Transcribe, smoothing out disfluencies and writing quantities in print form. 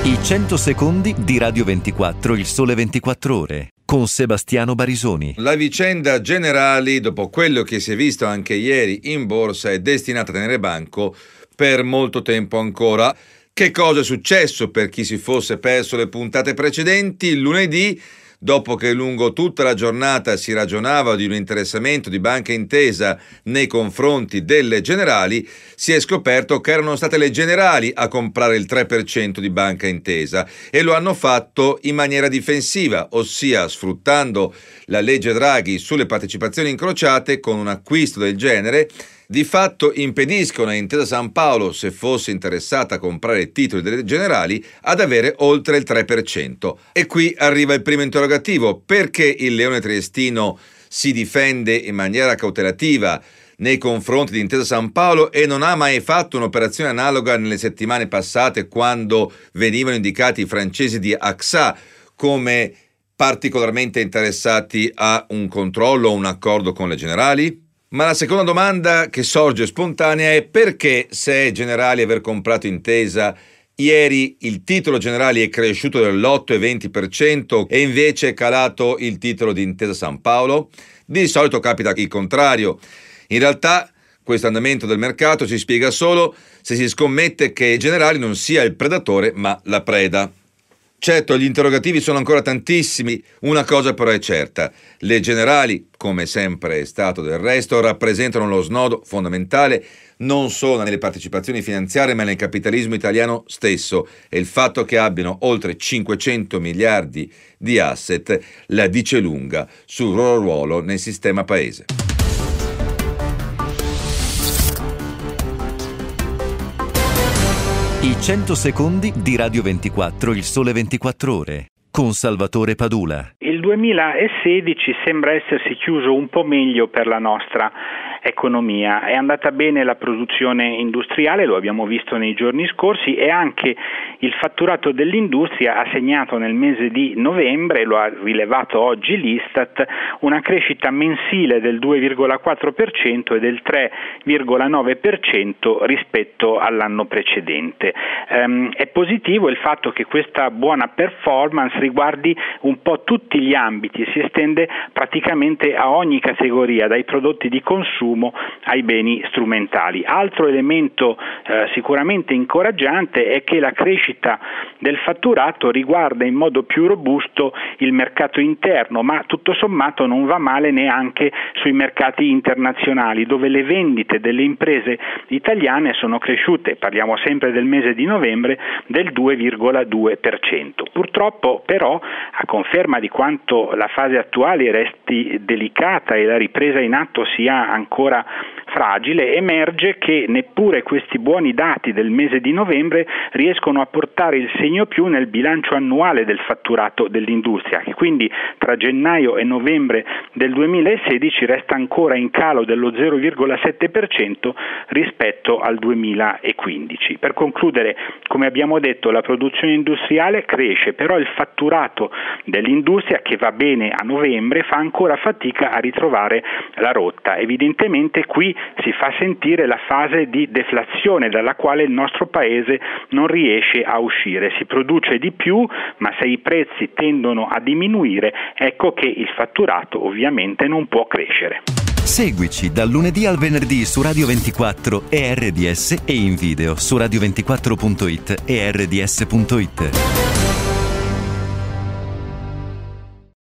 I 100 secondi di Radio 24, il Sole 24 Ore, con Sebastiano Barisoni. La vicenda Generali, dopo quello che si è visto anche ieri in borsa, è destinata a tenere banco per molto tempo ancora. Che cosa è successo per chi si fosse perso le puntate precedenti? Lunedì, dopo che lungo tutta la giornata si ragionava di un interessamento di Banca Intesa nei confronti delle Generali, si è scoperto che erano state le Generali a comprare il 3% di Banca Intesa e lo hanno fatto in maniera difensiva, ossia sfruttando la legge Draghi sulle partecipazioni incrociate. Con un acquisto del genere di fatto impediscono a Intesa Sanpaolo, se fosse interessata a comprare i titoli delle Generali, ad avere oltre il 3%. E qui arriva il primo interrogativo: perché il Leone Triestino si difende in maniera cautelativa nei confronti di Intesa Sanpaolo e non ha mai fatto un'operazione analoga nelle settimane passate, quando venivano indicati i francesi di AXA come particolarmente interessati a un controllo o un accordo con le Generali? Ma la seconda domanda che sorge spontanea è: perché, se è Generali aver comprato Intesa, ieri il titolo Generali è cresciuto dell'8,20% e invece è calato il titolo di Intesa Sanpaolo? Di solito capita il contrario. In realtà questo andamento del mercato si spiega solo se si scommette che Generali non sia il predatore ma la preda. Certo, gli interrogativi sono ancora tantissimi. Una cosa però è certa: le Generali, come sempre è stato del resto, rappresentano lo snodo fondamentale non solo nelle partecipazioni finanziarie ma nel capitalismo italiano stesso, e il fatto che abbiano oltre 500 miliardi di asset la dice lunga sul loro ruolo nel sistema paese. I 100 secondi di Radio 24, il Sole 24 Ore, con Salvatore Padula. Il 2016 sembra essersi chiuso un po' meglio per la nostra economia. È andata bene la produzione industriale, lo abbiamo visto nei giorni scorsi, e anche il fatturato dell'industria ha segnato nel mese di novembre, lo ha rilevato oggi l'Istat, una crescita mensile del 2,4% e del 3,9% rispetto all'anno precedente. È positivo il fatto che questa buona performance riguardi un po' tutti gli ambiti, si estende praticamente a ogni categoria, dai prodotti di consumo ai beni strumentali. Altro elemento sicuramente incoraggiante è che la crescita del fatturato riguarda in modo più robusto il mercato interno, ma tutto sommato non va male neanche sui mercati internazionali, dove le vendite delle imprese italiane sono cresciute, parliamo sempre del mese di novembre, del 2,2%. Purtroppo però, a conferma di quanto la fase attuale resti delicata e la ripresa in atto sia ancora fragile, emerge che neppure questi buoni dati del mese di novembre riescono a portare il segno più nel bilancio annuale del fatturato dell'industria, che quindi tra gennaio e novembre del 2016 resta ancora in calo dello 0,7% rispetto al 2015. Per concludere, come abbiamo detto, la produzione industriale cresce, però il fatturato dell'industria, che va bene a novembre, fa ancora fatica a ritrovare la rotta. Evidentemente qui si fa sentire la fase di deflazione dalla quale il nostro paese non riesce a uscire. Si produce di più, ma se i prezzi tendono a diminuire, ecco che il fatturato ovviamente non può crescere. Seguici dal lunedì al venerdì su Radio 24 e RDS, e in video su radio24.it e rds.it.